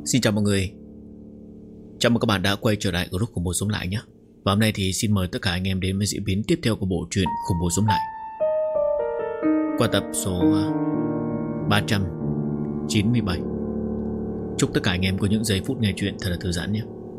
Xin chào mọi người. Chào mừng các bạn đã quay trở lại group Khủng Bố Sống Lại nhé. Và hôm nay thì xin mời tất cả anh em đến với diễn biến tiếp theo của bộ truyện Khủng Bố Sống Lại. Qua tập số 397. Chúc tất cả anh em có những giây phút nghe chuyện thật là thư giãn nhé.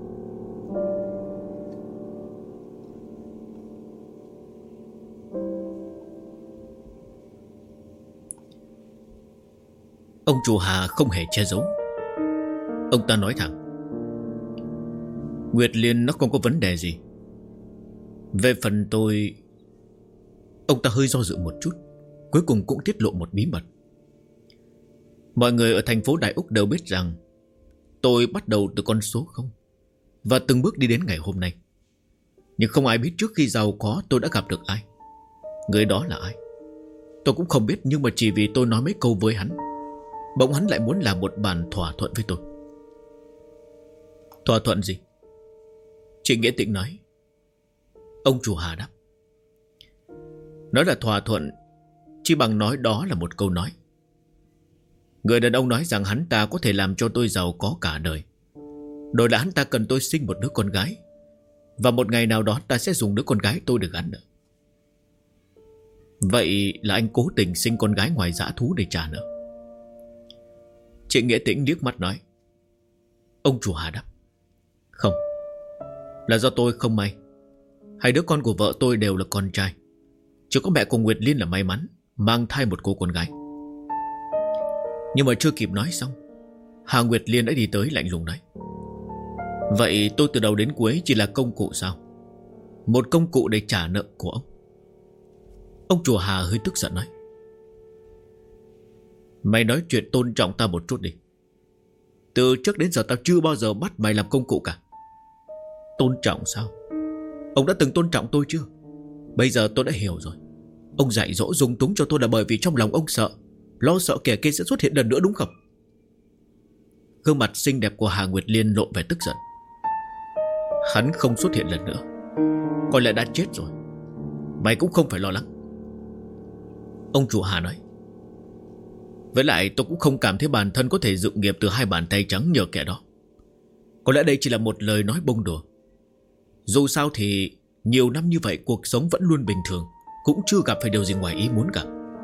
Ông chủ Hà không hề che giấu. Ông ta nói thẳng: Nguyệt Liên nó không có vấn đề gì. Về phần tôi... Ông ta hơi do dự một chút, cuối cùng cũng tiết lộ một bí mật. Mọi người ở thành phố Đại Úc đều biết rằng tôi bắt đầu từ con số 0 và từng bước đi đến ngày hôm nay. Nhưng không ai biết trước khi giàu có tôi đã gặp được ai. Người đó là ai tôi cũng không biết. Nhưng mà chỉ vì tôi nói mấy câu với hắn, bỗng hắn lại muốn làm một bản thỏa thuận với tôi. Thỏa thuận gì? Chị Nghĩa Tĩnh nói. Ông chủ Hà đáp: Nói là thỏa thuận, chỉ bằng nói đó là một câu nói. Người đàn ông nói rằng hắn ta có thể làm cho tôi giàu có cả đời. Đổi là hắn ta cần tôi sinh một đứa con gái, và một ngày nào đó ta sẽ dùng đứa con gái tôi để gắn nợ. Vậy là anh cố tình sinh con gái ngoài dã thú để trả nợ? Chị Nghĩa Tĩnh liếc mắt nói. Ông chủ Hà đáp: Không, là do tôi không may. Hai đứa con của vợ tôi đều là con trai. Chỉ có mẹ của Nguyệt Liên là may mắn mang thai một cô con gái. Nhưng mà chưa kịp nói xong, Hà Nguyệt Liên đã đi tới lạnh lùng nói: Vậy tôi từ đầu đến cuối chỉ là công cụ sao? Một công cụ để trả nợ của ông. Ông chủ Hà hơi tức giận nói: Mày nói chuyện tôn trọng ta một chút đi. Từ trước đến giờ tao chưa bao giờ bắt mày làm công cụ cả. Tôn trọng sao? Ông đã từng tôn trọng tôi chưa? Bây giờ tôi đã hiểu rồi. Ông dạy dỗ dung túng cho tôi là bởi vì trong lòng ông sợ, lo sợ kẻ kia sẽ xuất hiện lần nữa đúng không? Gương mặt xinh đẹp của Hà Nguyệt Liên lộ vẻ tức giận. Hắn không xuất hiện lần nữa, có lẽ đã chết rồi. Mày cũng không phải lo lắng. Ông chủ Hà nói: Với lại tôi cũng không cảm thấy bản thân có thể dựng nghiệp từ hai bàn tay trắng nhờ kẻ đó. Có lẽ đây chỉ là một lời nói bông đùa. Dù sao thì nhiều năm như vậy cuộc sống vẫn luôn bình thường, cũng chưa gặp phải điều gì ngoài ý muốn cả.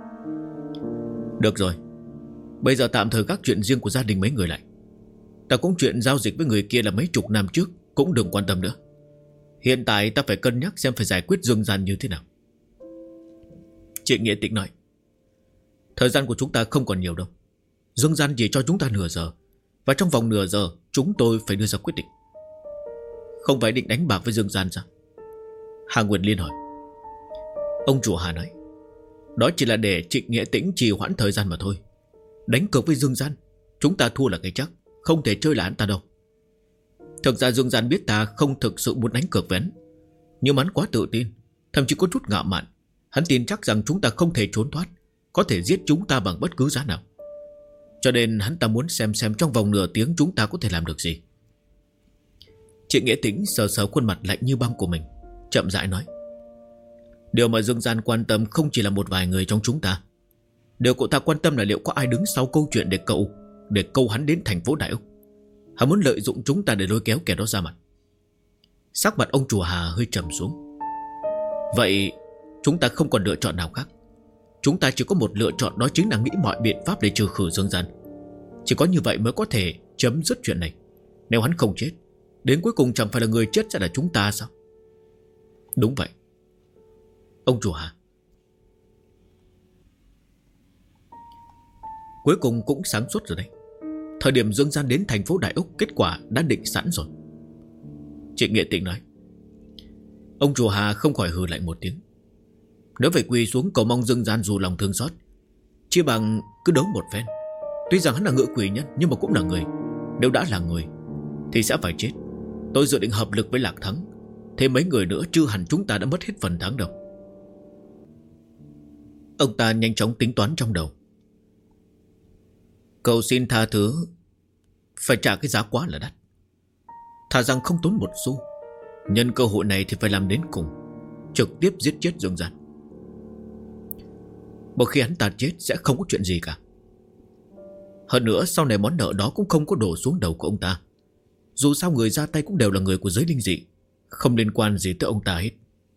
Được rồi, bây giờ tạm thời các chuyện riêng của gia đình mấy người lại. Ta cũng chuyện giao dịch với người kia là mấy chục năm trước, cũng đừng quan tâm nữa. Hiện tại ta phải cân nhắc xem phải giải quyết Dương Gian như thế nào. Chị Nghĩa Tĩnh nói: Thời gian của chúng ta không còn nhiều đâu. Dương Gian chỉ cho chúng ta nửa giờ, và trong vòng nửa giờ chúng tôi phải đưa ra quyết định. Không phải định đánh bạc với Dương Gian sao? Hà Nguyệt Liên hỏi. Ông chủ Hà nói: Đó chỉ là để Trịnh Nghĩa Tĩnh trì hoãn thời gian mà thôi. Đánh cược với Dương Gian, chúng ta thua là cái chắc, không thể chơi là hắn ta đâu. Thực ra Dương Gian biết ta không thực sự muốn đánh cược với hắn, nhưng hắn quá tự tin, thậm chí có chút ngạo mạn. Hắn tin chắc rằng chúng ta không thể trốn thoát, có thể giết chúng ta bằng bất cứ giá nào. Cho nên hắn ta muốn xem trong vòng nửa tiếng chúng ta có thể làm được gì. Chị Nghĩa Tĩnh sờ sờ khuôn mặt lạnh như băng của mình, chậm rãi nói: Điều mà Dương Gian quan tâm không chỉ là một vài người trong chúng ta. Điều cậu ta quan tâm là liệu có ai đứng sau câu chuyện để câu hắn đến thành phố Đại Úc. Hắn muốn lợi dụng chúng ta để lôi kéo kẻ đó ra mặt. Sắc mặt ông chủ Hà hơi trầm xuống. Vậy chúng ta không còn lựa chọn nào khác. Chúng ta chỉ có một lựa chọn, đó chính là nghĩ mọi biện pháp để trừ khử Dương Gian. Chỉ có như vậy mới có thể chấm dứt chuyện này. Nếu hắn không chết, đến cuối cùng chẳng phải là người chết sẽ là chúng ta sao? Đúng vậy, ông chủ Hà. Cuối cùng cũng sáng suốt rồi đấy. Thời điểm Dương Gian đến thành phố Đại Úc, kết quả đã định sẵn rồi. Chị Nghĩa Tĩnh nói. Ông chủ Hà không khỏi hừ lạnh một tiếng. Nếu phải quỳ xuống cầu mong Dương Gian dù lòng thương xót, chỉ bằng cứ đấu một phen. Tuy rằng hắn là ngự quỷ nhân, nhưng mà cũng là người. Nếu đã là người thì sẽ phải chết. Tôi dự định hợp lực với Lạc Thắng, thêm mấy người nữa chưa hẳn chúng ta đã mất hết phần thắng đâu. Ông ta nhanh chóng tính toán trong đầu. Cầu xin tha thứ phải trả cái giá quá là đắt. Thà rằng không tốn một xu, nhân cơ hội này thì phải làm đến cùng, trực tiếp giết chết Dương Gian. Một khi hắn ta chết sẽ không có chuyện gì cả. Hơn nữa sau này món nợ đó cũng không có đổ xuống đầu của ông ta. Dù sao người ra tay cũng đều là người của giới linh dị, không liên quan gì tới ông ta hết.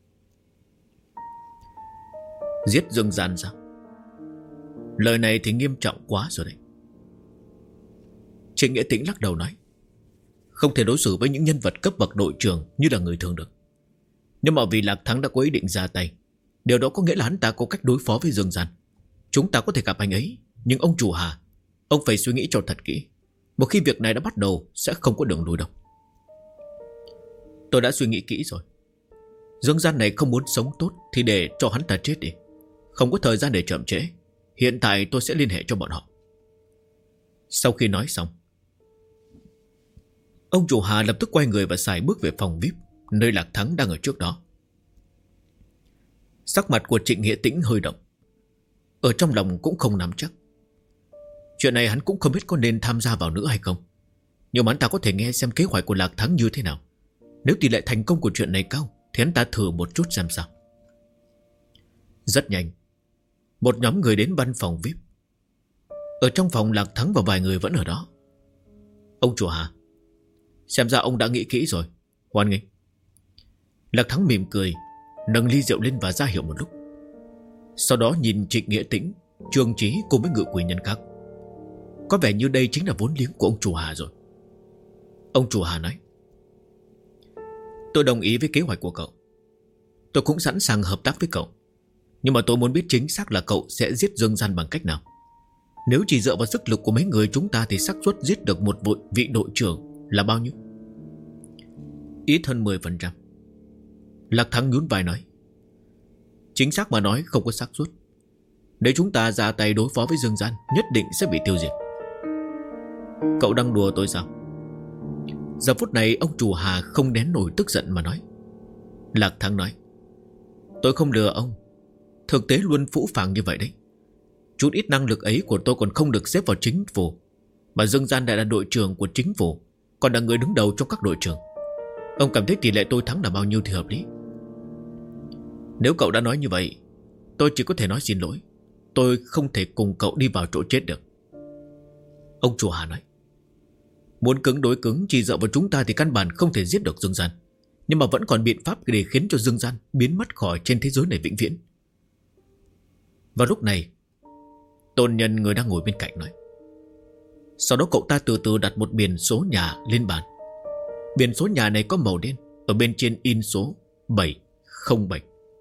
Giết Dương Gian sao? Lời này thì nghiêm trọng quá rồi đấy. Trịnh Nghĩa Tĩnh lắc đầu nói, không thể đối xử với những nhân vật cấp bậc đội trưởng như là người thường được. Nhưng mà vì Lạc Thắng đã có ý định ra tay, điều đó có nghĩa là hắn ta có cách đối phó với Dương Gian. Chúng ta có thể gặp anh ấy, nhưng ông chủ Hà, ông phải suy nghĩ cho thật kỹ. Một khi việc này đã bắt đầu sẽ không có đường lùi đâu. Tôi đã suy nghĩ kỹ rồi. Dương Gian này không muốn sống tốt thì để cho hắn ta chết đi. Không có thời gian để chậm trễ. Hiện tại tôi sẽ liên hệ cho bọn họ. Sau khi nói xong, ông chủ Hà lập tức quay người và xài bước về phòng VIP, nơi Lạc Thắng đang ở trước đó. Sắc mặt của Trịnh Nghĩa Tĩnh hơi động. Ở trong lòng cũng không nắm chắc. Chuyện này hắn cũng không biết có nên tham gia vào nữa hay không. Nhưng mà hắn ta có thể nghe xem kế hoạch của Lạc Thắng như thế nào. Nếu tỷ lệ thành công của chuyện này cao thì hắn ta thử một chút xem sao. Rất nhanh, một nhóm người đến văn phòng VIP. Ở trong phòng Lạc Thắng và vài người vẫn ở đó. Ông chủ Hà, xem ra ông đã nghĩ kỹ rồi, hoan nghênh. Lạc Thắng mỉm cười, nâng ly rượu lên và ra hiệu một lúc. Sau đó nhìn Trịnh Nghĩa Tĩnh, Trương Chí cùng với Ngự Quỷ Nhân khác. Có vẻ như đây chính là vốn liếng của ông chủ Hà rồi. Ông chủ Hà nói, tôi đồng ý với kế hoạch của cậu. Tôi cũng sẵn sàng hợp tác với cậu. Nhưng mà tôi muốn biết chính xác là cậu sẽ giết Dương Gian bằng cách nào. Nếu chỉ dựa vào sức lực của mấy người chúng ta thì xác suất giết được một vị đội trưởng là bao nhiêu? Ít hơn 10%. Lạc Thắng nhún vai nói, chính xác mà nói không có xác suất. Nếu chúng ta ra tay đối phó với Dương Gian, nhất định sẽ bị tiêu diệt. Cậu đang đùa tôi sao? Giờ phút này ông chủ Hà không nén nổi tức giận mà nói. Lạc Thắng nói, tôi không lừa ông. Thực tế luôn phũ phàng như vậy đấy. Chút ít năng lực ấy của tôi còn không được xếp vào chính phủ, mà Dương Gian lại là đội trưởng của chính phủ, còn là người đứng đầu trong các đội trưởng. Ông cảm thấy tỷ lệ tôi thắng là bao nhiêu thì hợp lý. Nếu cậu đã nói như vậy, tôi chỉ có thể nói xin lỗi. Tôi không thể cùng cậu đi vào chỗ chết được. Ông chủ Hà nói, muốn cứng đối cứng chỉ dựa vào chúng ta thì căn bản không thể giết được Dương Gian. Nhưng mà vẫn còn biện pháp để khiến cho Dương Gian biến mất khỏi trên thế giới này vĩnh viễn. Vào lúc này, Tôn Nhân, người đang ngồi bên cạnh, nói, sau đó cậu ta từ từ đặt một biển số nhà lên bàn. Biển số nhà này có màu đen, ở bên trên in số 707.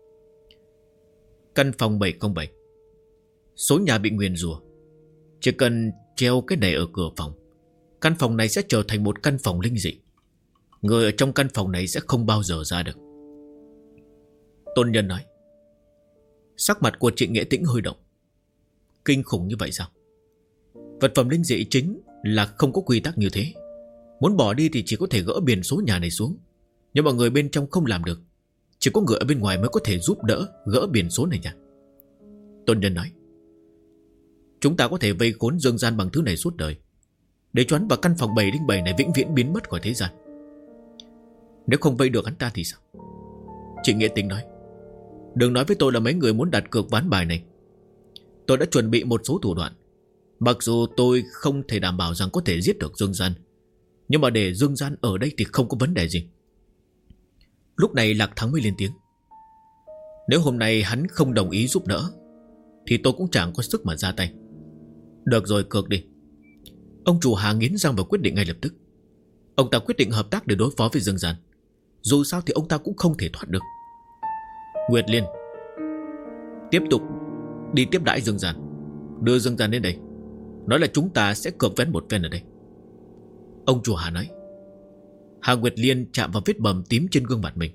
Căn phòng 707. Số nhà bị nguyền rủa. Chỉ cần treo cái này ở cửa phòng, căn phòng này sẽ trở thành một căn phòng linh dị. Người ở trong căn phòng này sẽ không bao giờ ra được. Tôn Nhân nói. Sắc mặt của Trịnh Nghĩa Tĩnh hơi động. Kinh khủng như vậy sao? Vật phẩm linh dị chính là không có quy tắc như thế. Muốn bỏ đi thì chỉ có thể gỡ biển số nhà này xuống. Nhưng mà người bên trong không làm được. Chỉ có người ở bên ngoài mới có thể giúp đỡ gỡ biển số này nha. Tôn Nhân nói. Chúng ta có thể vây khốn Dương Gian bằng thứ này suốt đời, để cho hắn vào căn phòng 707 này vĩnh viễn biến mất khỏi thế gian. Nếu không vây được hắn ta thì sao? Trịnh Nghĩa Tĩnh nói. Đừng nói với tôi là mấy người muốn đặt cược ván bài này. Tôi đã chuẩn bị một số thủ đoạn. Mặc dù tôi không thể đảm bảo rằng có thể giết được Dương Gian, nhưng mà để Dương Gian ở đây thì không có vấn đề gì. Lúc này Lạc Thắng mới lên tiếng. Nếu hôm nay hắn không đồng ý giúp đỡ thì tôi cũng chẳng có sức mà ra tay. Được rồi, cược đi. Ông chủ Hà nghiến răng và quyết định ngay lập tức. Ông ta quyết định hợp tác để đối phó với Dương Gian. Dù sao thì ông ta cũng không thể thoát được. Nguyệt Liên, tiếp tục đi tiếp đãi Dương Gian. Đưa Dương Gian đến đây, nói là chúng ta sẽ cược vén một phen ở đây. Ông chủ Hà nói. Hà Nguyệt Liên chạm vào vết bầm tím trên gương mặt mình.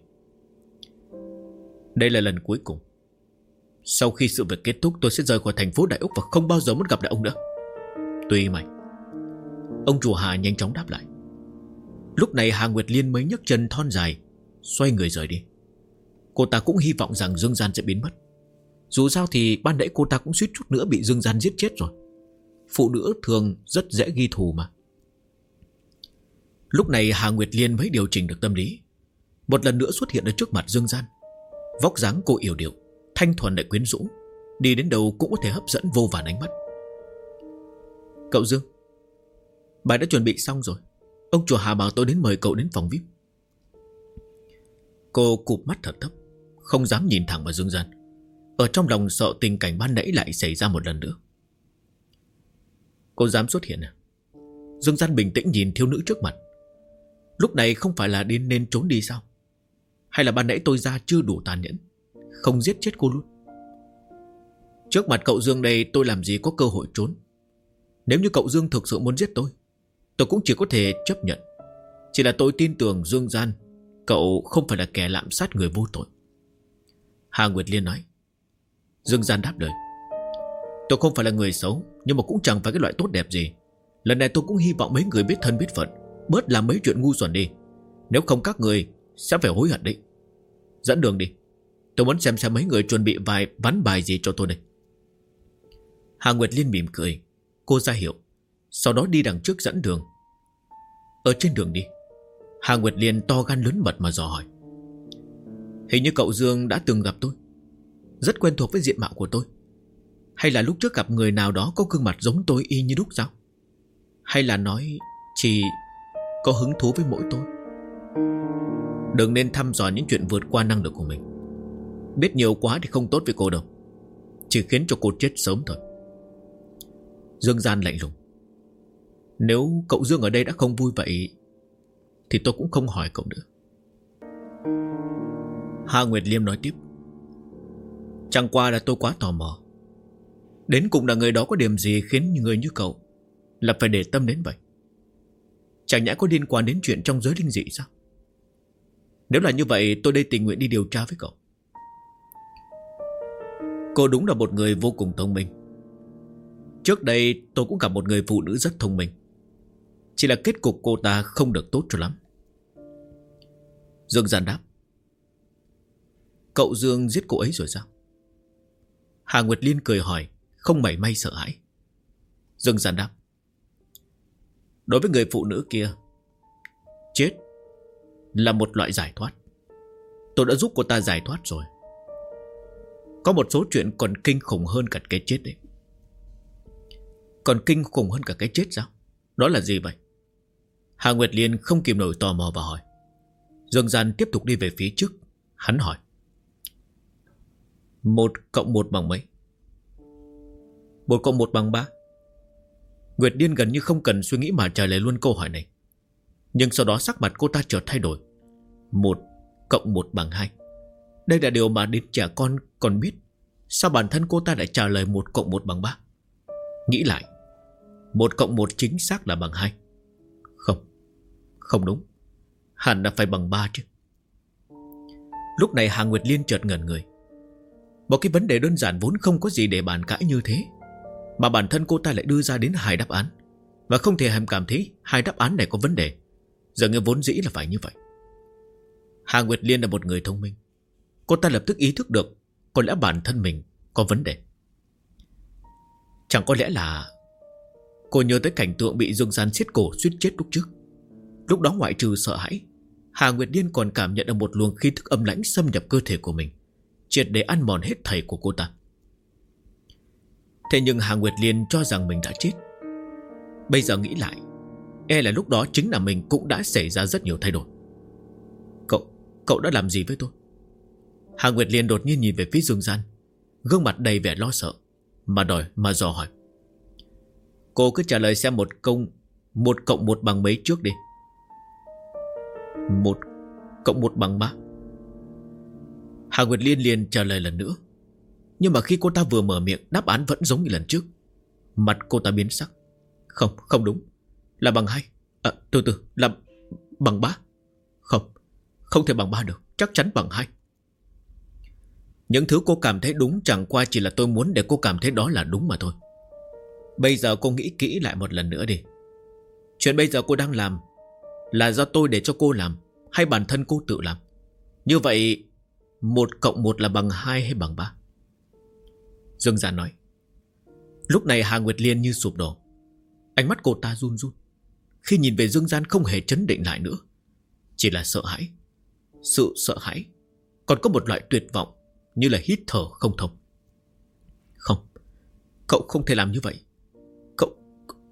Đây là lần cuối cùng. Sau khi sự việc kết thúc, tôi sẽ rời khỏi thành phố Đại Úc và không bao giờ muốn gặp lại ông nữa. Tùy mày. Ông chủ Hà nhanh chóng đáp lại. Lúc này Hà Nguyệt Liên mới nhấc chân thon dài, xoay người rời đi. Cô ta cũng hy vọng rằng Dương Gian sẽ biến mất. Dù sao thì ban nãy cô ta cũng suýt chút nữa bị Dương Gian giết chết rồi. Phụ nữ thường rất dễ ghi thù mà. Lúc này Hà Nguyệt Liên mới điều chỉnh được tâm lý, một lần nữa xuất hiện ở trước mặt Dương Gian. Vóc dáng cô yểu điệu, thanh thuần lại quyến rũ, đi đến đâu cũng có thể hấp dẫn vô vàn ánh mắt. Cậu Dương, bài đã chuẩn bị xong rồi. Ông chủ Hà bảo tôi đến mời cậu đến phòng VIP. Cô cụp mắt thật thấp, không dám nhìn thẳng vào Dương Gian, ở trong lòng sợ tình cảnh ban nãy lại xảy ra một lần nữa. Cô dám xuất hiện à? Dương Gian bình tĩnh nhìn thiếu nữ trước mặt. Lúc này không phải là nên trốn đi sao? Hay là ban nãy tôi ra chưa đủ tàn nhẫn, không giết chết cô luôn? Trước mặt cậu Dương đây tôi làm gì có cơ hội trốn. Nếu như cậu Dương thực sự muốn giết tôi cũng chỉ có thể chấp nhận. Chỉ là tôi tin tưởng Dương Gian, cậu không phải là kẻ lạm sát người vô tội. Hà Nguyệt Liên nói. Dương Gian đáp lời. Tôi không phải là người xấu, nhưng mà cũng chẳng phải cái loại tốt đẹp gì. Lần này tôi cũng hy vọng mấy người biết thân biết phận, bớt làm mấy chuyện ngu xuẩn đi. Nếu không các người sẽ phải hối hận đấy. Dẫn đường đi. Tôi muốn xem mấy người chuẩn bị ván bài gì cho tôi đây. Hà Nguyệt Liên mỉm cười. Cô ra hiệu, sau đó đi đằng trước dẫn đường. Ở trên đường đi, Hà Nguyệt Liên to gan lớn mật mà dò hỏi. Hình như cậu Dương đã từng gặp tôi, rất quen thuộc với diện mạo của tôi. Hay là lúc trước gặp người nào đó có gương mặt giống tôi y như đúc sao? Hay là nói chỉ có hứng thú với mỗi tôi? Đừng nên thăm dò những chuyện vượt qua năng lực của mình. Biết nhiều quá thì không tốt với cô đâu, chỉ khiến cho cô chết sớm thôi. Dương Gian lạnh lùng. Nếu cậu Dương ở đây đã không vui vậy thì tôi cũng không hỏi cậu nữa. Hà Nguyệt Liêm nói tiếp. Chẳng qua là tôi quá tò mò, đến cùng là người đó có điểm gì khiến người như cậu là phải để tâm đến vậy? Chẳng nhẽ có liên quan đến chuyện trong giới linh dị sao? Nếu là như vậy tôi đây tình nguyện đi điều tra với cậu. Cô đúng là một người vô cùng thông minh. Trước đây tôi cũng gặp một người phụ nữ rất thông minh, chỉ là kết cục cô ta không được tốt cho lắm. Dương Gian đáp. Cậu Dương giết cô ấy rồi sao? Hà Nguyệt Liên cười hỏi, không mảy may sợ hãi. Dương Gian đáp. Đối với người phụ nữ kia, chết là một loại giải thoát. Tôi đã giúp cô ta giải thoát rồi. Có một số chuyện còn kinh khủng hơn cả cái chết đấy. Còn kinh khủng hơn cả cái chết sao? Đó là gì vậy? Hà Nguyệt Liên không kìm nổi tò mò và hỏi. Dương Gian tiếp tục đi về phía trước. Hắn hỏi. 1 cộng 1 bằng mấy? 1 cộng 1 bằng 3. Nguyệt Liên gần như không cần suy nghĩ mà trả lời luôn câu hỏi này. Nhưng sau đó sắc mặt cô ta chợt thay đổi. 1 cộng 1 bằng 2. Đây là điều mà đến trẻ con còn biết. Sao bản thân cô ta lại trả lời 1 cộng 1 bằng 3? Nghĩ lại, 1 cộng 1 chính xác là bằng 2. Không đúng. Hẳn là phải bằng 3 chứ. Lúc này Hà Nguyệt Liên chợt ngẩn người. Một cái vấn đề đơn giản vốn không có gì để bàn cãi như thế, mà bản thân cô ta lại đưa ra đến 2 đáp án, và không thể hàm cảm thấy 2 đáp án này có vấn đề. Giờ nghe vốn dĩ là phải như vậy. Hà Nguyệt Liên là một người thông minh. Cô ta lập tức ý thức được có lẽ bản thân mình có vấn đề. Chẳng có lẽ là cô nhớ tới cảnh tượng bị Dương Gian siết cổ suýt chết lúc trước. Lúc đó ngoại trừ sợ hãi, Hà Nguyệt Liên còn cảm nhận được một luồng khí thức âm lãnh xâm nhập cơ thể của mình, triệt để ăn mòn hết thảy của cô ta. Thế nhưng Hà Nguyệt Liên cho rằng mình đã chết. Bây giờ nghĩ lại, e là lúc đó chính là mình cũng đã xảy ra rất nhiều thay đổi. Cậu đã làm gì với tôi? Hà Nguyệt Liên đột nhiên nhìn về phía Dương Gian, gương mặt đầy vẻ lo sợ, mà dò hỏi. Cô cứ trả lời xem 1 cộng 1 bằng mấy trước đi. 1 cộng 1 bằng 3. Hà Nguyệt Liên liền trả lời lần nữa. Nhưng mà khi cô ta vừa mở miệng, đáp án vẫn giống như lần trước. Mặt cô ta biến sắc. Không đúng. Là bằng 2. Từ từ, là bằng 3. Không thể bằng 3 được. Chắc chắn bằng 2. Những thứ cô cảm thấy đúng chẳng qua chỉ là tôi muốn để cô cảm thấy đó là đúng mà thôi. Bây giờ cô nghĩ kỹ lại một lần nữa đi. Chuyện bây giờ cô đang làm là do tôi để cho cô làm, hay bản thân cô tự làm? Như vậy 1 cộng 1 là bằng 2 hay bằng 3? Dương Gian nói. Lúc này Hà Nguyệt Liên như sụp đổ. Ánh mắt cô ta run run khi nhìn về Dương Gian, không hề chấn định lại nữa. Chỉ là sợ hãi. Sự sợ hãi, còn có một loại tuyệt vọng, như là hít thở không thông. Không, cậu không thể làm như vậy.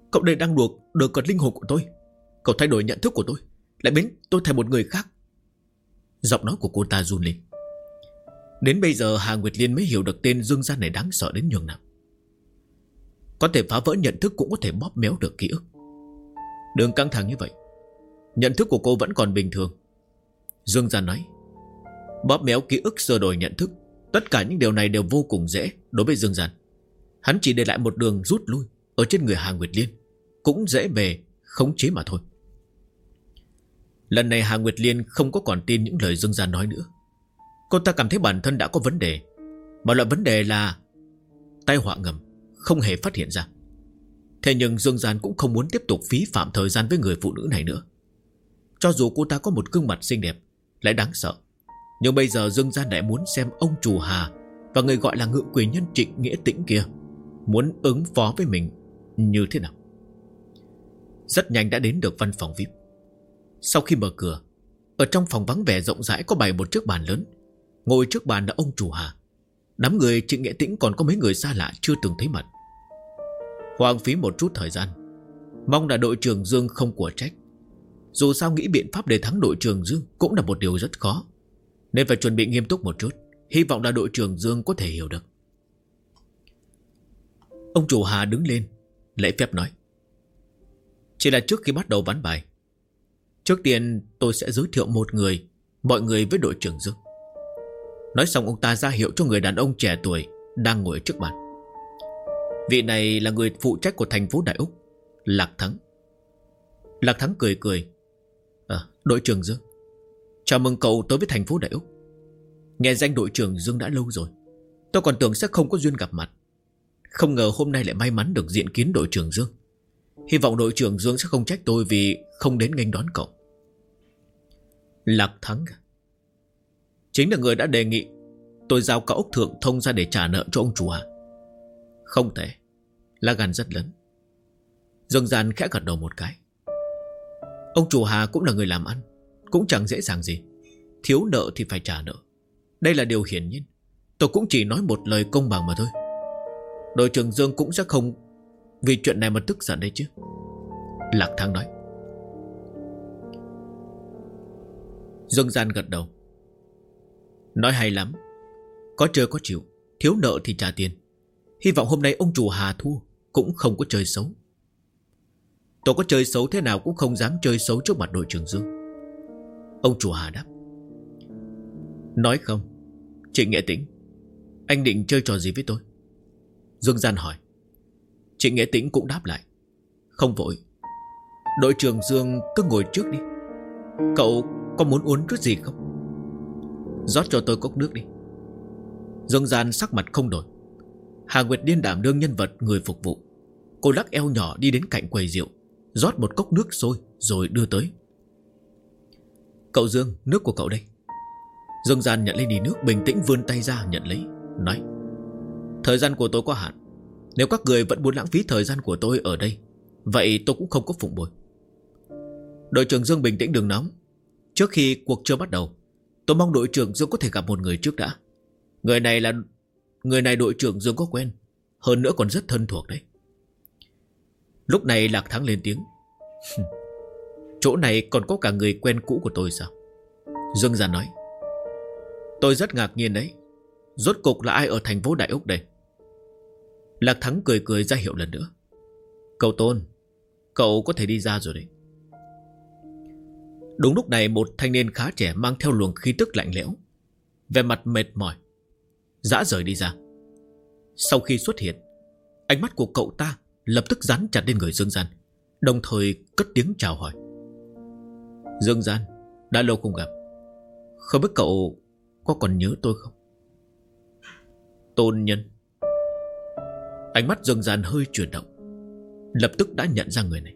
Cậu đây đang đùa cợt linh hồn của tôi. Cậu thay đổi nhận thức của tôi, lại biến tôi thành một người khác. Giọng nói của cô ta run lên. Đến bây giờ Hà Nguyệt Liên mới hiểu được tên Dương Gian này đáng sợ đến nhường nào. Có thể phá vỡ nhận thức, cũng có thể bóp méo được ký ức. Đừng căng thẳng như vậy. Nhận thức của cô vẫn còn bình thường. Dương Gian nói. Bóp méo ký ức, sửa đổi nhận thức, tất cả những điều này đều vô cùng dễ đối với Dương Gian. Hắn chỉ để lại một đường rút lui ở trên người Hà Nguyệt Liên, cũng dễ bề khống chế mà thôi. Lần này Hà Nguyệt Liên không có còn tin những lời Dương Gian nói nữa. Cô ta cảm thấy bản thân đã có vấn đề, mà loại vấn đề là tai họa ngầm, không hề phát hiện ra. Thế nhưng Dương Gian cũng không muốn tiếp tục phí phạm thời gian với người phụ nữ này nữa. Cho dù cô ta có một gương mặt xinh đẹp, lại đáng sợ, nhưng bây giờ Dương Gian lại muốn xem ông chủ Hà và người gọi là ngự quỷ nhân Trịnh Nghĩa Tĩnh kia muốn ứng phó với mình như thế nào. Rất nhanh đã đến được văn phòng VIP. Sau khi mở cửa, ở trong phòng vắng vẻ rộng rãi có bày một chiếc bàn lớn. Ngồi trước bàn là ông chủ Hà. Đám người Trịnh Nghĩa Tĩnh còn có mấy người xa lạ chưa từng thấy mặt. Hoang phí một chút thời gian, mong là đội trưởng Dương không của trách. Dù sao nghĩ biện pháp để thắng đội trưởng Dương cũng là một điều rất khó, nên phải chuẩn bị nghiêm túc một chút. Hy vọng là đội trưởng Dương có thể hiểu được. Ông chủ Hà đứng lên lễ phép nói. Chỉ là trước khi bắt đầu ván bài, trước tiên tôi sẽ giới thiệu mọi người với đội trưởng Dương. Nói xong ông ta ra hiệu cho người đàn ông trẻ tuổi đang ngồi trước bàn. Vị này là người phụ trách của thành phố Đại Úc, Lạc Thắng. Lạc Thắng cười. Đội trưởng Dương, chào mừng cậu tới với thành phố Đại Úc. Nghe danh đội trưởng Dương đã lâu rồi, tôi còn tưởng sẽ không có duyên gặp mặt. Không ngờ hôm nay lại may mắn được diện kiến đội trưởng Dương. Hy vọng đội trưởng Dương sẽ không trách tôi vì không đến nghênh đón cậu. Lạc Thắng chính là người đã đề nghị tôi giao cao ốc Thượng Thông ra để trả nợ cho ông chủ Hà. Không thể, lá gan rất lớn. Dương Gian khẽ gật đầu một cái. Ông chủ Hà cũng là người làm ăn, cũng chẳng dễ dàng gì. Thiếu nợ thì phải trả nợ, đây là điều hiển nhiên. Tôi cũng chỉ nói một lời công bằng mà thôi. Đội trưởng Dương cũng sẽ không vì chuyện này mà tức giận đấy chứ. Lạc Thắng nói. Dương Gian gật đầu. Nói hay lắm. Có chơi có chịu, thiếu nợ thì trả tiền. Hy vọng hôm nay ông chủ Hà thua cũng không có chơi xấu. Tôi có chơi xấu thế nào cũng không dám chơi xấu trước mặt đội trưởng Dương. Ông chủ Hà đáp. Nói không, Trịnh Nghĩa Tĩnh, anh định chơi trò gì với tôi? Dương Gian hỏi. Trịnh Nghĩa Tĩnh cũng đáp lại. Không vội, đội trưởng Dương cứ ngồi trước đi. Cậu có muốn uống chút gì không? Rót cho tôi cốc nước đi. Dương Gian sắc mặt không đổi. Hà Nguyệt Liên đảm đương nhân vật người phục vụ. Cô lắc eo nhỏ đi đến cạnh quầy rượu, rót một cốc nước sôi rồi đưa tới. Cậu Dương, nước của cậu đây. Dương Gian nhận lấy ly nước, bình tĩnh vươn tay ra nhận lấy, nói. Thời gian của tôi có hạn, nếu các người vẫn muốn lãng phí thời gian của tôi ở đây, vậy tôi cũng không có phụng bồi. Đội trưởng Dương bình tĩnh đừng nóng. Trước khi cuộc chưa bắt đầu, tôi mong đội trưởng Dương có thể gặp một người trước đã. Người này đội trưởng Dương có quen, hơn nữa còn rất thân thuộc đấy. Lúc này Lạc Thắng lên tiếng. Chỗ này còn có cả người quen cũ của tôi sao? Dương Gian nói. Tôi rất ngạc nhiên đấy. Rốt cục là ai ở thành phố Đại Úc đây? Lạc Thắng cười ra hiệu lần nữa. Cậu Tôn, cậu có thể đi ra rồi đấy. Đúng lúc này một thanh niên khá trẻ mang theo luồng khí tức lạnh lẽo, vẻ mặt mệt mỏi, rã rời đi ra. Sau khi xuất hiện, ánh mắt của cậu ta lập tức dán chặt lên người Dương Gian, đồng thời cất tiếng chào hỏi. Dương Gian, đã lâu không gặp, không biết cậu có còn nhớ tôi không? Tôn Nhân. Ánh mắt Dương Gian hơi chuyển động, lập tức đã nhận ra người này.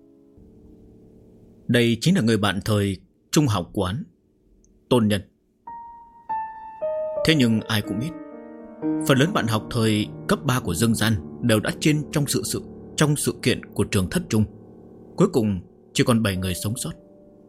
Đây chính là người bạn thời trung học của hắn, Tôn Nhân. Thế nhưng ai cũng biết, phần lớn bạn học thời cấp 3 của Dương Gian đều đã trên trong sự kiện của trường thất trung. Cuối cùng chỉ còn 7 người sống sót.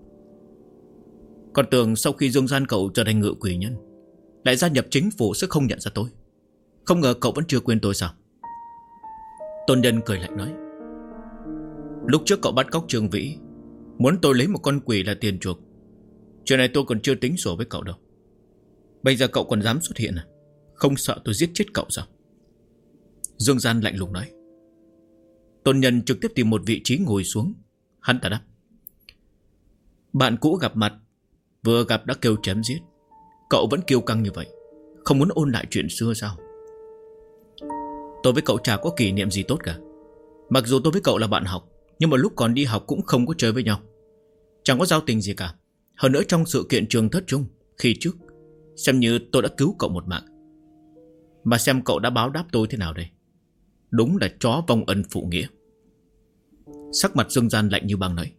Còn tưởng sau khi Dương Gian cậu trở thành ngự quỷ nhân, lại gia nhập chính phủ sẽ không nhận ra tôi. Không ngờ cậu vẫn chưa quên tôi sao? Tôn Nhân cười lạnh nói. Lúc trước cậu bắt cóc Trương Vĩ, muốn tôi lấy một con quỷ là tiền chuộc. Chuyện này tôi còn chưa tính sổ với cậu đâu. Bây giờ cậu còn dám xuất hiện à? Không sợ tôi giết chết cậu sao? Dương Gian lạnh lùng nói. Tôn Nhân trực tiếp tìm một vị trí ngồi xuống. Hắn ta đáp. Bạn cũ gặp mặt, vừa gặp đã kêu chém giết. Cậu vẫn kiêu căng như vậy, không muốn ôn lại chuyện xưa sao? Tôi với cậu chả có kỷ niệm gì tốt cả. Mặc dù tôi với cậu là bạn học, nhưng mà lúc còn đi học cũng không có chơi với nhau, chẳng có giao tình gì cả. Hơn nữa trong sự kiện trường thất trung khi trước, xem như tôi đã cứu cậu một mạng. Mà xem cậu đã báo đáp tôi thế nào đây? Đúng là chó vong ân phụ nghĩa. Sắc mặt Dương Gian lạnh như băng nói.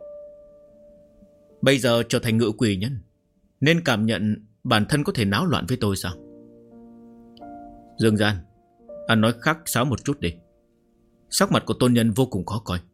Bây giờ trở thành ngự quỷ nhân, nên cảm nhận bản thân có thể náo loạn với tôi sao? Dương Gian, anh nói khác sáo một chút đi. Sắc mặt của Tôn Nhân vô cùng khó coi.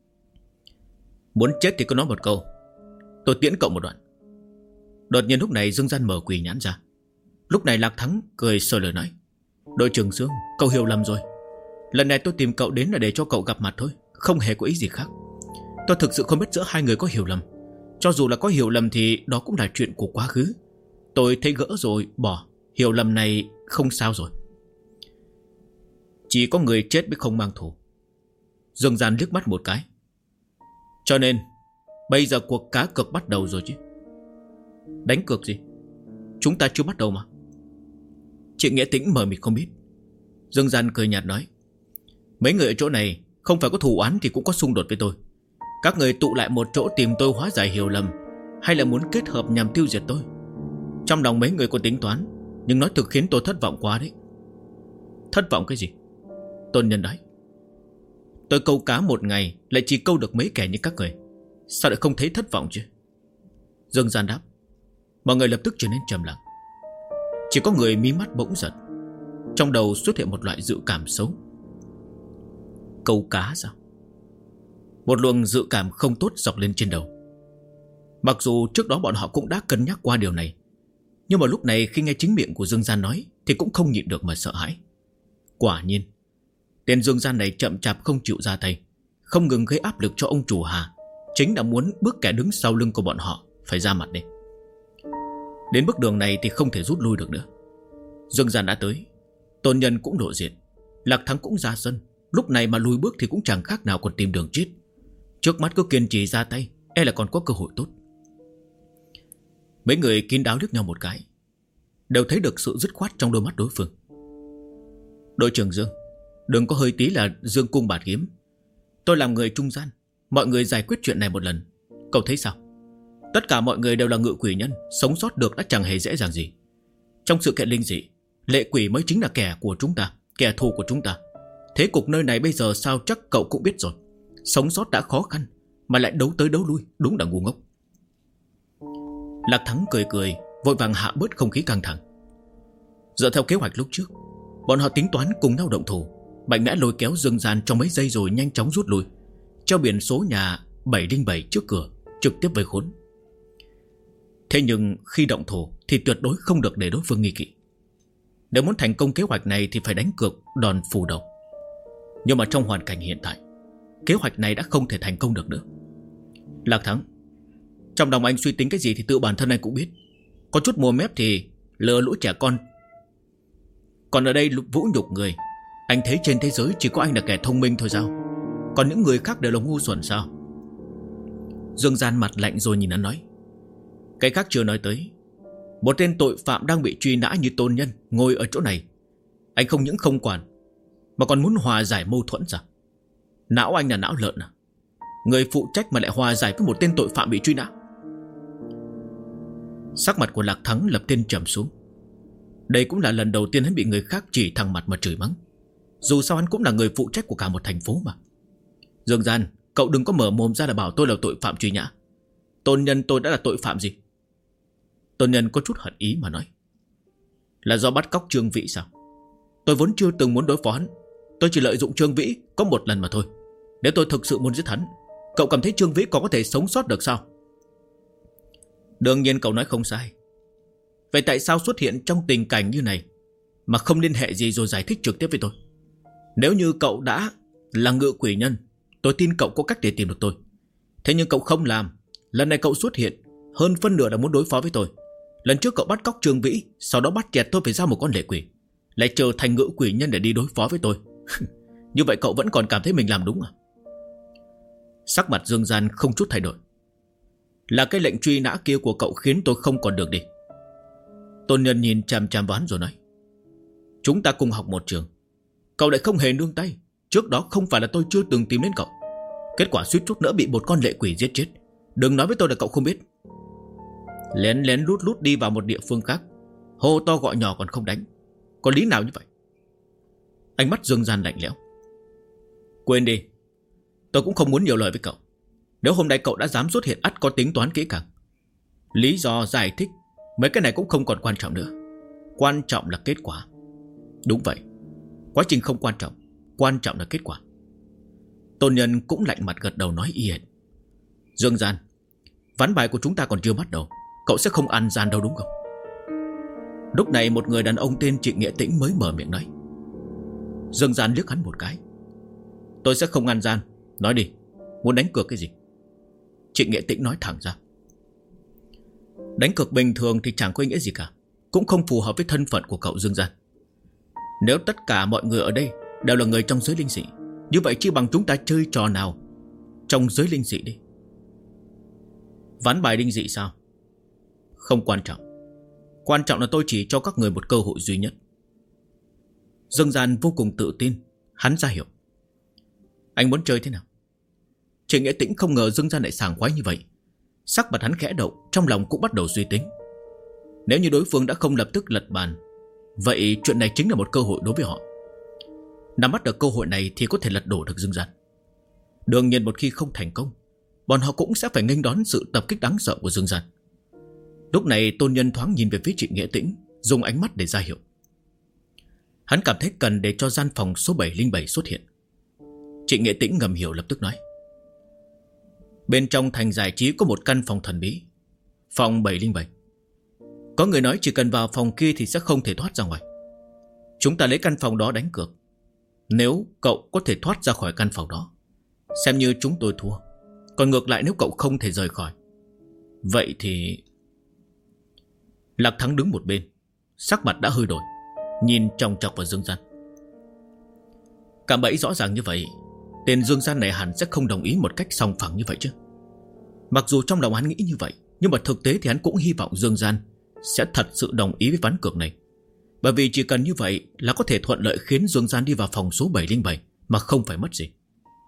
Muốn chết thì cứ nói một câu, tôi tiễn cậu một đoạn. Đột nhiên lúc này Dương Gian mở quỷ nhãn ra. Lúc này Lạc Thắng cười sờ lời nói. Đội trưởng Dương, cậu hiểu lầm rồi. Lần này tôi tìm cậu đến là để cho cậu gặp mặt thôi, không hề có ý gì khác. Tôi thực sự không biết giữa hai người có hiểu lầm. Cho dù là có hiểu lầm thì đó cũng là chuyện của quá khứ. Tôi thấy gỡ rồi, bỏ. Hiểu lầm này không sao rồi. Chỉ có người chết mới không mang thù. Dương Gian liếc mắt một cái. Cho nên bây giờ cuộc cá cược bắt đầu rồi chứ. Đánh cược gì? Chúng ta chưa bắt đầu mà. Chị Nghĩa Tĩnh mờ mịt không biết. Dương Gian cười nhạt nói. Mấy người ở chỗ này không phải có thù oán thì cũng có xung đột với tôi. Các người tụ lại một chỗ tìm tôi hóa giải hiểu lầm, hay là muốn kết hợp nhằm tiêu diệt tôi? Trong lòng mấy người có tính toán, nhưng nói thực khiến tôi thất vọng quá đấy. Thất vọng cái gì? Tôn Nhân nói. Tôi câu cá một ngày lại chỉ câu được mấy kẻ như các người, sao lại không thấy thất vọng chứ? Dương Gian đáp. Mọi người lập tức trở nên trầm lặng. Chỉ có người mí mắt bỗng giật, trong đầu xuất hiện một loại dự cảm xấu. Câu cá sao? Một luồng dự cảm không tốt dọc lên trên đầu. Mặc dù trước đó bọn họ cũng đã cân nhắc qua điều này, nhưng mà lúc này khi nghe chính miệng của Dương Gian nói thì cũng không nhịn được mà sợ hãi. Quả nhiên tên Dương Gian này chậm chạp không chịu ra tay, không ngừng gây áp lực cho ông chủ Hà, chính là muốn bước kẻ đứng sau lưng của bọn họ phải ra mặt đây. Đến bước đường này thì không thể rút lui được nữa. Dương Gian đã tới, Tôn Nhân cũng lộ diện, Lạc Thắng cũng ra sân. Lúc này mà lùi bước thì cũng chẳng khác nào còn tìm đường chết. Trước mắt cứ kiên trì ra tay, e là còn có cơ hội tốt. Mấy người kín đáo liếc nhau một cái, đều thấy được sự dứt khoát trong đôi mắt đối phương. Đội trưởng Dương, đừng có hơi tí là dương cung bạt kiếm. Tôi làm người trung gian, mọi người giải quyết chuyện này một lần. Cậu thấy sao? Tất cả mọi người đều là ngự quỷ nhân, sống sót được đã chẳng hề dễ dàng gì. Trong sự kiện linh dị, lệ quỷ mới chính là kẻ của chúng ta, kẻ thù của chúng ta. Thế cục nơi này bây giờ sao chắc cậu cũng biết rồi. Sống sót đã khó khăn mà lại đấu tới đấu lui, đúng là ngu ngốc. Lạc Thắng cười cười, vội vàng hạ bớt không khí căng thẳng. Dựa theo kế hoạch lúc trước, bọn họ tính toán cùng nhau động thủ, mạnh mẽ lôi kéo Dương Gian trong mấy giây rồi nhanh chóng rút lui, treo biển số nhà 707 trước cửa, trực tiếp vây khốn. Thế nhưng khi động thủ thì tuyệt đối không được để đối phương nghi kỵ. Nếu muốn thành công kế hoạch này thì phải đánh cược đòn phủ đầu. Nhưng mà trong hoàn cảnh hiện tại, kế hoạch này đã không thể thành công được nữa. Lạc Thắng, trong lòng anh suy tính cái gì thì tự bản thân anh cũng biết. Có chút mồm mép thì lừa lũ trẻ con, còn ở đây vũ nhục người. Anh thấy trên thế giới chỉ có anh là kẻ thông minh thôi sao? Còn những người khác đều là ngu xuẩn sao? Dương Gian mặt lạnh rồi nhìn hắn nói. Cái khác chưa nói tới, một tên tội phạm đang bị truy nã như Tôn Nhân ngồi ở chỗ này, anh không những không quản mà còn muốn hòa giải mâu thuẫn sao? Não anh là não lợn à? Người phụ trách mà lại hòa giải với một tên tội phạm bị truy nã. Sắc mặt của Lạc Thắng lập tức trầm xuống. Đây cũng là lần đầu tiên hắn bị người khác chỉ thẳng mặt mà chửi mắng. Dù sao hắn cũng là người phụ trách của cả một thành phố mà. Dương Gian, cậu đừng có mở mồm ra là bảo tôi là tội phạm truy nã. Tôn Nhân tôi đã là tội phạm gì? Tôn Nhân có chút hận ý mà nói. Là do bắt cóc Trương Vĩ sao? Tôi vốn chưa từng muốn đối phó hắn. Tôi chỉ lợi dụng Trương Vĩ có một lần mà thôi. Nếu tôi thực sự muốn giết hắn, cậu cảm thấy Trương Vĩ còn có thể sống sót được sao? Đương nhiên cậu nói không sai. Vậy tại sao xuất hiện trong tình cảnh như này mà không liên hệ gì rồi giải thích trực tiếp với tôi? Nếu như cậu đã là ngự quỷ nhân, Tôi tin cậu có cách để tìm được tôi. Thế nhưng cậu không làm. Lần này cậu xuất hiện, hơn phân nửa là muốn đối phó với tôi. Lần trước cậu bắt cóc Trương Vĩ, sau đó bắt chẹt tôi phải giao một con lệ quỷ, lại trở thành ngự quỷ nhân để đi đối phó với tôi. Như vậy cậu vẫn còn cảm thấy mình làm đúng à? Sắc mặt Dương Gian không chút thay đổi. Là cái lệnh truy nã kia của cậu khiến tôi không còn được đi. Tôn Nhân nhìn chằm chằm vào hắn rồi nói: chúng ta cùng học một trường, cậu lại không hề nương tay. Trước đó không phải là tôi chưa từng tìm đến cậu, kết quả suýt chút nữa bị một con lệ quỷ giết chết. Đừng nói với tôi là cậu không biết. Lén lén lút lút đi vào một địa phương khác, hô to gọi nhỏ còn không đánh, có lý nào như vậy? Ánh mắt Dương Gian lạnh lẽo. Quên đi, tôi cũng không muốn nhiều lời với cậu. Nếu hôm nay cậu đã dám xuất hiện, ắt có tính toán kỹ càng. Lý do giải thích mấy cái này cũng không còn quan trọng nữa. Quan trọng là kết quả. Đúng vậy, quá trình không quan trọng, quan trọng là kết quả. Tôn Nhân cũng lạnh mặt gật đầu nói y hệt. Dương Gian, ván bài của chúng ta còn chưa bắt đầu, cậu sẽ không ăn gian đâu đúng không? Lúc này một người đàn ông tên Trịnh Nghĩa Tĩnh mới mở miệng nói. Dương Gian liếc hắn một cái. Tôi sẽ không ăn gian. Nói đi, muốn đánh cược cái gì? Trịnh Nghĩa Tĩnh nói thẳng ra. Đánh cược bình thường thì chẳng có ý nghĩa gì cả, cũng không phù hợp với thân phận của cậu Dương Gian. Nếu tất cả mọi người ở đây đều là người trong giới linh dị, như vậy chỉ bằng chúng ta chơi trò nào trong giới linh dị đi. Ván bài linh dị sao? Không quan trọng. Quan trọng là tôi chỉ cho các người một cơ hội duy nhất. Dương Gian vô cùng tự tin. Hắn ra hiệu. Anh muốn chơi thế nào? Trịnh Nghĩa Tĩnh không ngờ Dương Gian lại sảng khoái như vậy. Sắc mặt hắn khẽ động, trong lòng cũng bắt đầu suy tính. Nếu như đối phương đã không lập tức lật bàn, vậy chuyện này chính là một cơ hội đối với họ. Nắm bắt được cơ hội này thì có thể lật đổ được Dương Gian. Đương nhiên một khi không thành công, bọn họ cũng sẽ phải nghênh đón sự tập kích đáng sợ của Dương Gian. Lúc này Tôn Nhân thoáng nhìn về phía Trịnh Nghĩa Tĩnh, dùng ánh mắt để ra hiệu. Hắn cảm thấy cần để cho gian phòng số 707 xuất hiện. Trịnh Nghĩa Tĩnh ngầm hiểu lập tức nói. Bên trong thành giải trí có một căn phòng thần bí, phòng 707. Có người nói chỉ cần vào phòng kia thì sẽ không thể thoát ra ngoài. Chúng ta lấy căn phòng đó đánh cược. Nếu cậu có thể thoát ra khỏi căn phòng đó, xem như chúng tôi thua. Còn ngược lại nếu cậu không thể rời khỏi, vậy thì... Lạc Thắng đứng một bên, sắc mặt đã hơi đổi, nhìn chòng chọc vào Dương Gian. Cạm bẫy rõ ràng như vậy, tên Dương Gian này hẳn sẽ không đồng ý một cách sòng phẳng như vậy chứ. Mặc dù trong lòng hắn nghĩ như vậy, nhưng mà thực tế thì hắn cũng hy vọng Dương Gian sẽ thật sự đồng ý với ván cược này. Bởi vì chỉ cần như vậy là có thể thuận lợi khiến Dương Gian đi vào phòng số 707 mà không phải mất gì.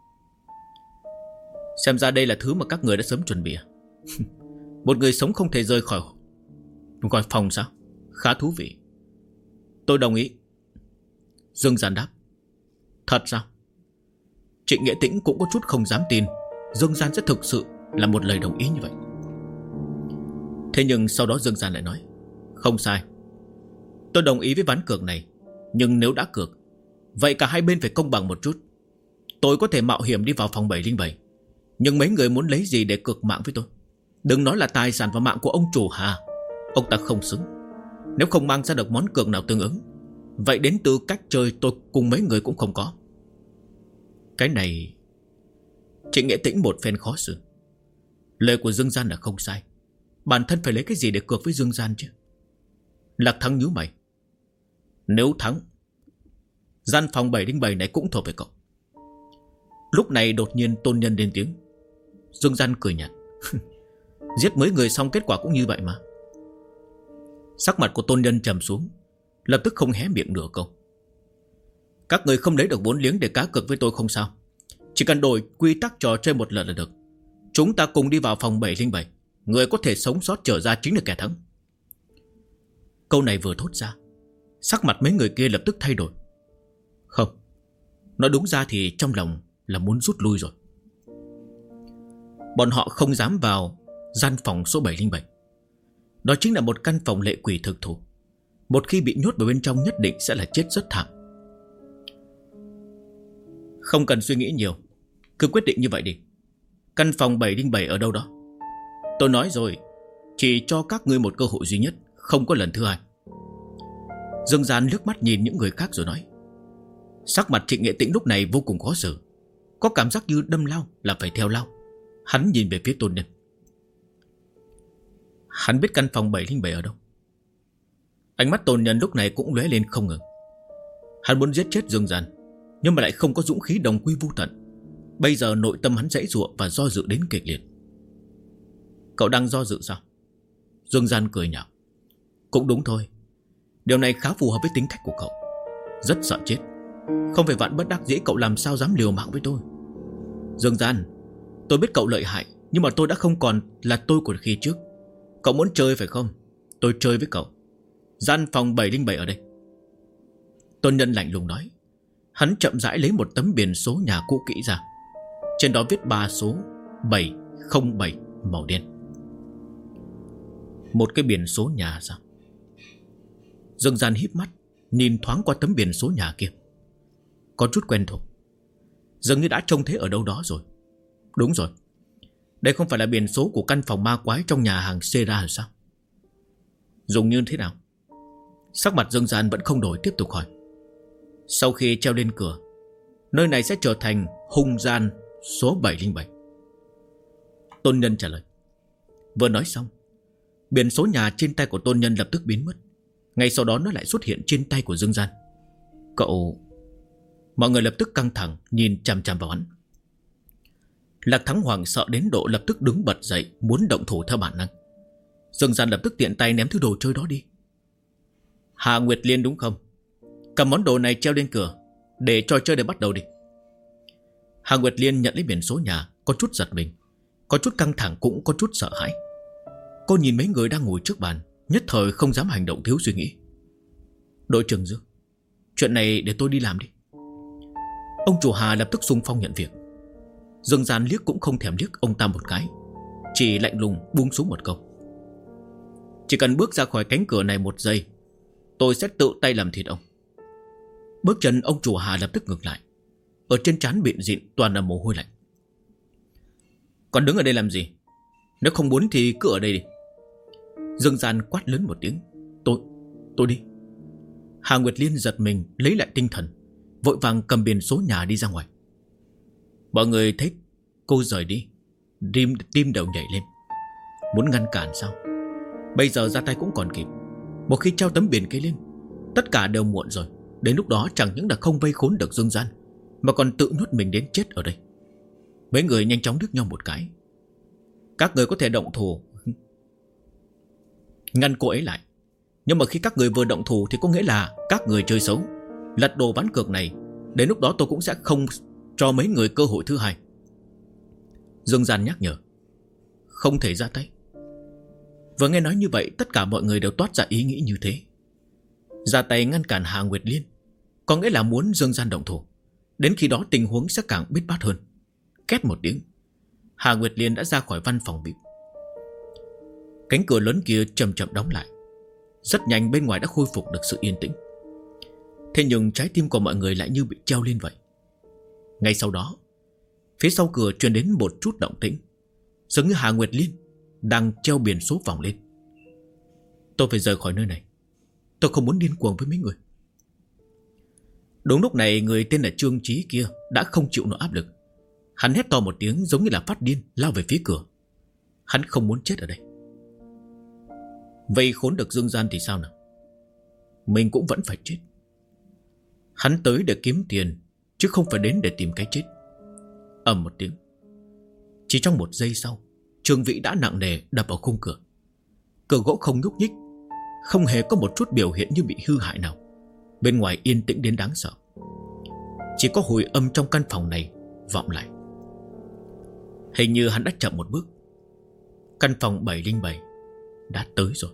Xem ra đây là thứ mà các người đã sớm chuẩn bị à? Một người sống không thể rời khỏi phòng sao? Khá thú vị. Tôi đồng ý. Dương Gian đáp. Thật sao? Trịnh Nghĩa Tĩnh cũng có chút không dám tin Dương Gian sẽ thực sự là một lời đồng ý như vậy. Thế nhưng sau đó Dương Gian lại nói. Không sai, tôi đồng ý với ván cược này. Nhưng nếu đã cược, vậy cả hai bên phải công bằng một chút. Tôi có thể mạo hiểm đi vào phòng 707, nhưng mấy người muốn lấy gì để cược mạng với tôi? Đừng nói là tài sản và mạng của ông chủ Hà. Ông ta không xứng. Nếu không mang ra được món cược nào tương ứng, vậy đến tư cách chơi tôi cùng mấy người cũng không có. Cái này... Trịnh Nghĩa Tĩnh một phen khó xử. Lời của Dương Gian là không sai. Bản thân phải lấy cái gì để cược với Dương Gian chứ? Lạc Thắng nhíu mày. Nếu thắng, gian phòng 707 này cũng thuộc về cậu. Lúc này đột nhiên Tôn Nhân lên tiếng. Dương Gian cười nhạt. Giết mấy người xong kết quả cũng như vậy mà. Sắc mặt của Tôn Nhân trầm xuống, lập tức không hé miệng nửa câu. Các người không lấy được vốn liếng để cá cược với tôi không sao. Chỉ cần đổi quy tắc trò chơi một lần là được. Chúng ta cùng đi vào phòng 707. Người có thể sống sót trở ra chính là kẻ thắng. Câu này vừa thốt ra, sắc mặt mấy người kia lập tức thay đổi. Không, nói đúng ra thì trong lòng là muốn rút lui rồi. Bọn họ không dám vào gian phòng số 707. Đó chính là một căn phòng lệ quỷ thực thụ. Một khi bị nhốt vào bên trong nhất định sẽ là chết rất thảm. Không cần suy nghĩ nhiều, cứ quyết định như vậy đi. Căn phòng 707 ở đâu đó? Tôi nói rồi, chỉ cho các ngươi một cơ hội duy nhất, không có lần thứ hai. Dương Gian liếc mắt nhìn những người khác rồi nói. Sắc mặt Trịnh Nghĩa Tĩnh lúc này vô cùng khó xử. Có cảm giác như đâm lao là phải theo lao. Hắn nhìn về phía Tôn Nhân. Hắn biết căn phòng 707 ở đâu. Ánh mắt Tôn Nhân lúc này cũng lóe lên không ngừng. Hắn muốn giết chết Dương Gian, nhưng mà lại không có dũng khí đồng quy vu tận. Bây giờ nội tâm hắn giãy giụa và do dự đến kịch liệt. Cậu đang do dự sao? Dương Gian cười nhạo. Cũng đúng thôi. Điều này khá phù hợp với tính cách của cậu. Rất sợ chết. Không phải vạn bất đắc dĩ cậu làm sao dám liều mạng với tôi. Dương Gian, tôi biết cậu lợi hại, nhưng mà tôi đã không còn là tôi của khi trước. Cậu muốn chơi phải không? Tôi chơi với cậu. Gian phòng 707 ở đây. Tôn Nhân lạnh lùng nói. Hắn chậm rãi lấy một tấm biển số nhà cũ kỹ ra. Trên đó viết 3 số 707 màu đen. Một cái biển số nhà sao? Dương Gian híp mắt, nhìn thoáng qua tấm biển số nhà kia. Có chút quen thuộc. Dường như đã trông thấy ở đâu đó rồi. Đúng rồi. Đây không phải là biển số của căn phòng ma quái trong nhà hàng Sera hay sao? Dùng như thế nào? Sắc mặt Dương Gian vẫn không đổi, tiếp tục hỏi. Sau khi treo lên cửa, nơi này sẽ trở thành hung gian số 707. Tôn Nhân trả lời. Vừa nói xong, biển số nhà trên tay của Tôn Nhân lập tức biến mất. Ngay sau đó nó lại xuất hiện trên tay của Dương Gian. Cậu... Mọi người lập tức căng thẳng nhìn chằm chằm vào hắn. Lạc Thắng hoảng sợ đến độ lập tức đứng bật dậy, muốn động thủ theo bản năng. Dương Gian lập tức tiện tay ném thứ đồ chơi đó đi. Hà Nguyệt Liên đúng không? Cầm món đồ này treo lên cửa, để trò chơi để bắt đầu đi. Hà Nguyệt Liên nhận lấy biển số nhà, có chút giật mình, có chút căng thẳng, cũng có chút sợ hãi. Cô nhìn mấy người đang ngồi trước bàn, nhất thời không dám hành động thiếu suy nghĩ. Đội trưởng Dương, chuyện này để tôi đi làm đi. Ông chủ Hà lập tức xung phong nhận việc. Dương Gian liếc cũng không thèm liếc ông ta một cái, chỉ lạnh lùng buông xuống một câu. Chỉ cần bước ra khỏi cánh cửa này một giây, tôi sẽ tự tay làm thịt ông. Bước chân ông chủ Hà lập tức ngừng lại. Ở trên trán bịn dịn toàn là mồ hôi lạnh. Còn đứng ở đây làm gì? Nếu không muốn thì cứ ở đây đi. Dương Gian quát lớn một tiếng. Tôi đi. Hà Nguyệt Liên giật mình lấy lại tinh thần, vội vàng cầm biển số nhà đi ra ngoài. Mọi người thấy cô rời đi, tim đều nhảy lên. Muốn ngăn cản sao? Bây giờ ra tay cũng còn kịp. Một khi treo tấm biển kia lên, tất cả đều muộn rồi. Đến lúc đó chẳng những là không vây khốn được Dương Gian, mà còn tự nhốt mình đến chết ở đây. Mấy người nhanh chóng liếc nhau một cái. Các người có thể động thủ ngăn cô ấy lại, nhưng mà khi các người vừa động thủ thì có nghĩa là các người chơi xấu, lật đồ ván cược này. Đến lúc đó tôi cũng sẽ không cho mấy người cơ hội thứ hai. Dương Gian nhắc nhở. Không thể ra tay. Vừa nghe nói như vậy, tất cả mọi người đều toát ra ý nghĩ như thế. Ra tay ngăn cản Hà Nguyệt Liên có nghĩa là muốn Dương Gian động thủ. Đến khi đó tình huống sẽ càng bết bát hơn. Két một tiếng, Hà Nguyệt Liên đã ra khỏi văn phòng bếp. Cánh cửa lớn kia chậm chậm đóng lại. Rất nhanh bên ngoài đã khôi phục được sự yên tĩnh. Thế nhưng trái tim của mọi người lại như bị treo lên vậy. Ngay sau đó, phía sau cửa truyền đến một chút động tĩnh, giống như Hà Nguyệt Liên đang treo biển số vòng lên. Tôi phải rời khỏi nơi này. Tôi không muốn điên cuồng với mấy người. Đúng lúc này, người tên là Trương Chí kia đã không chịu nổi áp lực. Hắn hét to một tiếng giống như là phát điên, lao về phía cửa. Hắn không muốn chết ở đây. Vậy khốn được Dương Gian thì sao nào? Mình cũng vẫn phải chết. Hắn tới để kiếm tiền, chứ không phải đến để tìm cái chết. Ầm một tiếng. Chỉ trong một giây sau, Trương Vĩ đã nặng nề đập vào khung cửa. Cửa gỗ không nhúc nhích, không hề có một chút biểu hiện như bị hư hại nào. Bên ngoài yên tĩnh đến đáng sợ. Chỉ có hồi âm trong căn phòng này vọng lại. Hình như hắn đã chậm một bước. Căn phòng 707 đã tới rồi.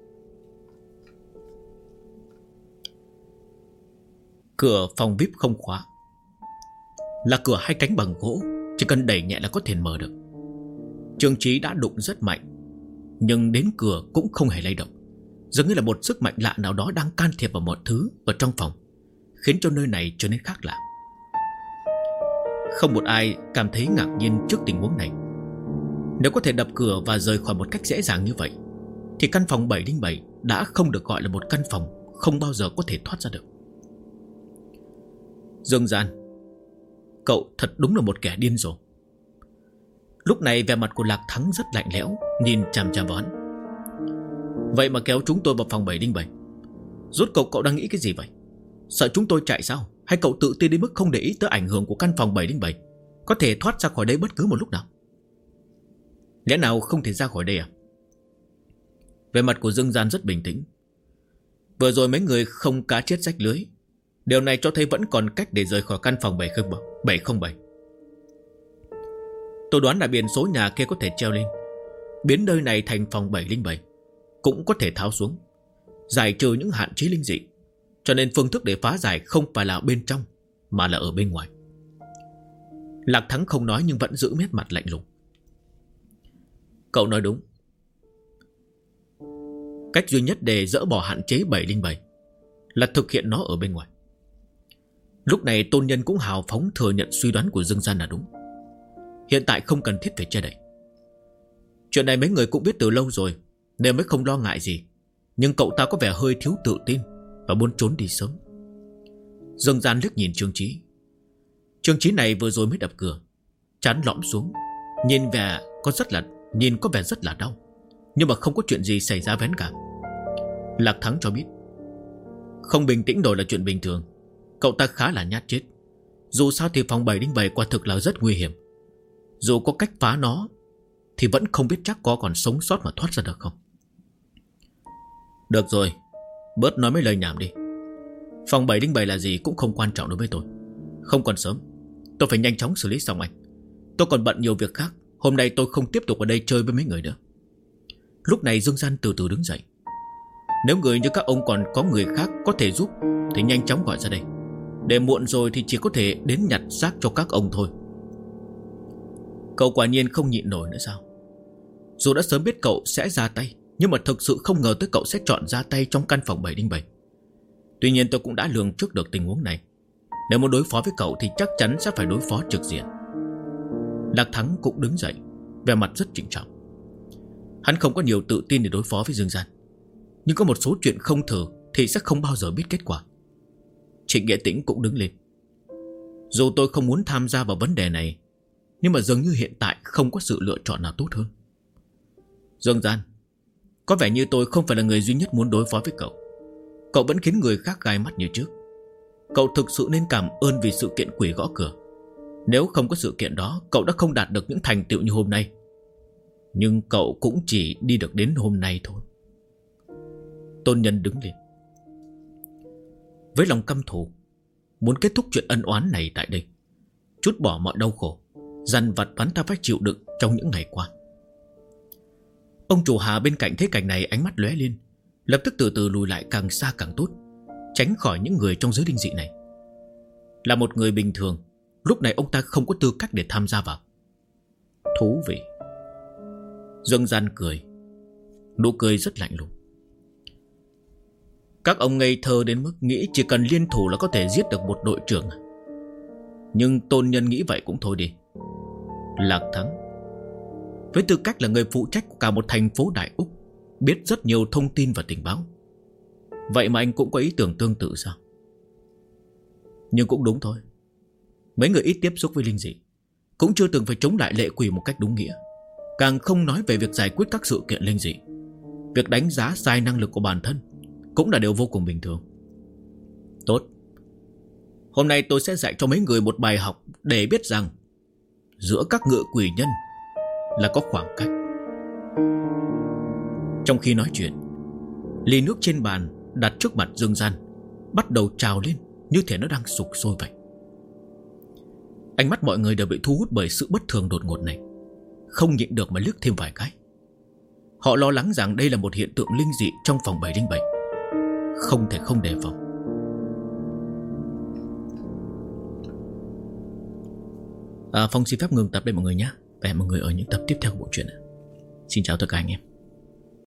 Cửa phòng VIP không khóa, là cửa hai cánh bằng gỗ, chỉ cần đẩy nhẹ là có thể mở được. Trương Chí đã đụng rất mạnh, nhưng đến cửa cũng không hề lay động. Dường như là một sức mạnh lạ nào đó đang can thiệp vào mọi thứ ở trong phòng, khiến cho nơi này trở nên khác lạ. Không một ai cảm thấy ngạc nhiên trước tình huống này. Nếu có thể đập cửa và rời khỏi một cách dễ dàng như vậy, thì căn phòng 707 đã không được gọi là một căn phòng, không bao giờ có thể thoát ra được. Dương Gian, cậu thật đúng là một kẻ điên rồ. Lúc này vẻ mặt của Lạc Thắng rất lạnh lẽo, nhìn chằm chằm vào hắn. Vậy mà kéo chúng tôi vào phòng 707. Rốt cậu cậu đang nghĩ cái gì vậy? Sợ chúng tôi chạy sao? Hay cậu tự tin đến mức không để ý tới ảnh hưởng của căn phòng 707, có thể thoát ra khỏi đây bất cứ một lúc nào? Lẽ nào không thể ra khỏi đây à? Về mặt của Dương Gian rất bình tĩnh. Vừa rồi mấy người không cá chết rách lưới. Điều này cho thấy vẫn còn cách để rời khỏi căn phòng 707. Tôi đoán là biển số nhà kia có thể treo lên, biến nơi này thành phòng 707, cũng có thể tháo xuống, giải trừ những hạn chế linh dị. Cho nên phương thức để phá giải không phải là bên trong, mà là ở bên ngoài. Lạc Thắng không nói nhưng vẫn giữ nét mặt lạnh lùng. Cậu nói đúng. Cách duy nhất để dỡ bỏ hạn chế 707 là thực hiện nó ở bên ngoài. Lúc này Tôn Nhân cũng hào phóng thừa nhận suy đoán của Dương Gian là đúng. Hiện tại không cần thiết phải che đậy. Chuyện này mấy người cũng biết từ lâu rồi, nên mới không lo ngại gì. Nhưng cậu ta có vẻ hơi thiếu tự tin và muốn trốn đi sớm. Dương Gian liếc nhìn Trương Chí. Trương Chí này vừa rồi mới đập cửa, trán lõm xuống, nhìn có vẻ rất là đau, nhưng mà không có chuyện gì xảy ra với hắn cả. Lạc Thắng cho biết không bình tĩnh nổi là chuyện bình thường. Cậu ta khá là nhát chết. Dù sao thì phòng 707 quả thực là rất nguy hiểm. Dù có cách phá nó thì vẫn không biết chắc có còn sống sót mà thoát ra được không. Được rồi, bớt nói mấy lời nhảm đi. Phòng 707 là gì cũng không quan trọng đối với tôi. Không còn sớm, tôi phải nhanh chóng xử lý xong anh. Tôi còn bận nhiều việc khác. Hôm nay tôi không tiếp tục ở đây chơi với mấy người nữa. Lúc này Dương Gian từ từ đứng dậy. Nếu người như các ông còn có người khác có thể giúp thì nhanh chóng gọi ra đây. Để muộn rồi thì chỉ có thể đến nhặt xác cho các ông thôi. Cậu quả nhiên không nhịn nổi nữa sao? Dù đã sớm biết cậu sẽ ra tay, nhưng mà thực sự không ngờ tới cậu sẽ chọn ra tay trong căn phòng 707. Tuy nhiên tôi cũng đã lường trước được tình huống này. Nếu muốn đối phó với cậu thì chắc chắn sẽ phải đối phó trực diện. Lạc Thắng cũng đứng dậy, vẻ mặt rất trịnh trọng. Hắn không có nhiều tự tin để đối phó với Dương Gian, nhưng có một số chuyện không thử thì sẽ không bao giờ biết kết quả. Trịnh Nghệ Tĩnh cũng đứng lên. Dù tôi không muốn tham gia vào vấn đề này, nhưng mà dường như hiện tại không có sự lựa chọn nào tốt hơn. Dương Gian, có vẻ như tôi không phải là người duy nhất muốn đối phó với cậu. Cậu vẫn khiến người khác gai mắt như trước. Cậu thực sự nên cảm ơn vì sự kiện quỷ gõ cửa. Nếu không có sự kiện đó, cậu đã không đạt được những thành tựu như hôm nay. Nhưng cậu cũng chỉ đi được đến hôm nay thôi. Tôn Nhân đứng lên. Với lòng căm thù, muốn kết thúc chuyện ân oán này tại đây, trút bỏ mọi đau khổ, dằn vặt hắn ta phải chịu đựng trong những ngày qua. Ông chủ Hà bên cạnh thấy cảnh này, ánh mắt lóe lên, lập tức từ từ lùi lại càng xa càng tốt, tránh khỏi những người trong giới linh dị này. Là một người bình thường, lúc này ông ta không có tư cách để tham gia vào. Thú vị. Dương Gian cười, nụ cười rất lạnh lùng. Các ông ngây thơ đến mức nghĩ chỉ cần liên thủ là có thể giết được một đội trưởng. Nhưng Tôn Nhân nghĩ vậy cũng thôi đi. Lạc Thắng, với tư cách là người phụ trách của cả một thành phố Đại Úc, biết rất nhiều thông tin và tình báo, vậy mà anh cũng có ý tưởng tương tự sao? Nhưng cũng đúng thôi. Mấy người ít tiếp xúc với linh dị, cũng chưa từng phải chống lại lệ quỷ một cách đúng nghĩa, càng không nói về việc giải quyết các sự kiện linh dị. Việc đánh giá sai năng lực của bản thân cũng là điều vô cùng bình thường. Tốt, hôm nay tôi sẽ dạy cho mấy người một bài học để biết rằng giữa các ngựa quỷ nhân là có khoảng cách. Trong khi nói chuyện, ly nước trên bàn đặt trước mặt Dương Gian bắt đầu trào lên như thể nó đang sục sôi vậy. Ánh mắt mọi người đều bị thu hút bởi sự bất thường đột ngột này, không nhịn được mà liếc thêm vài cái. Họ lo lắng rằng đây là một hiện tượng linh dị trong phòng 707, không thể không đề phòng. Phong xin phép ngừng tập đây mọi người nhé. Và hẹn mọi người ở những tập tiếp theo của bộ truyện. Xin chào tất cả anh em.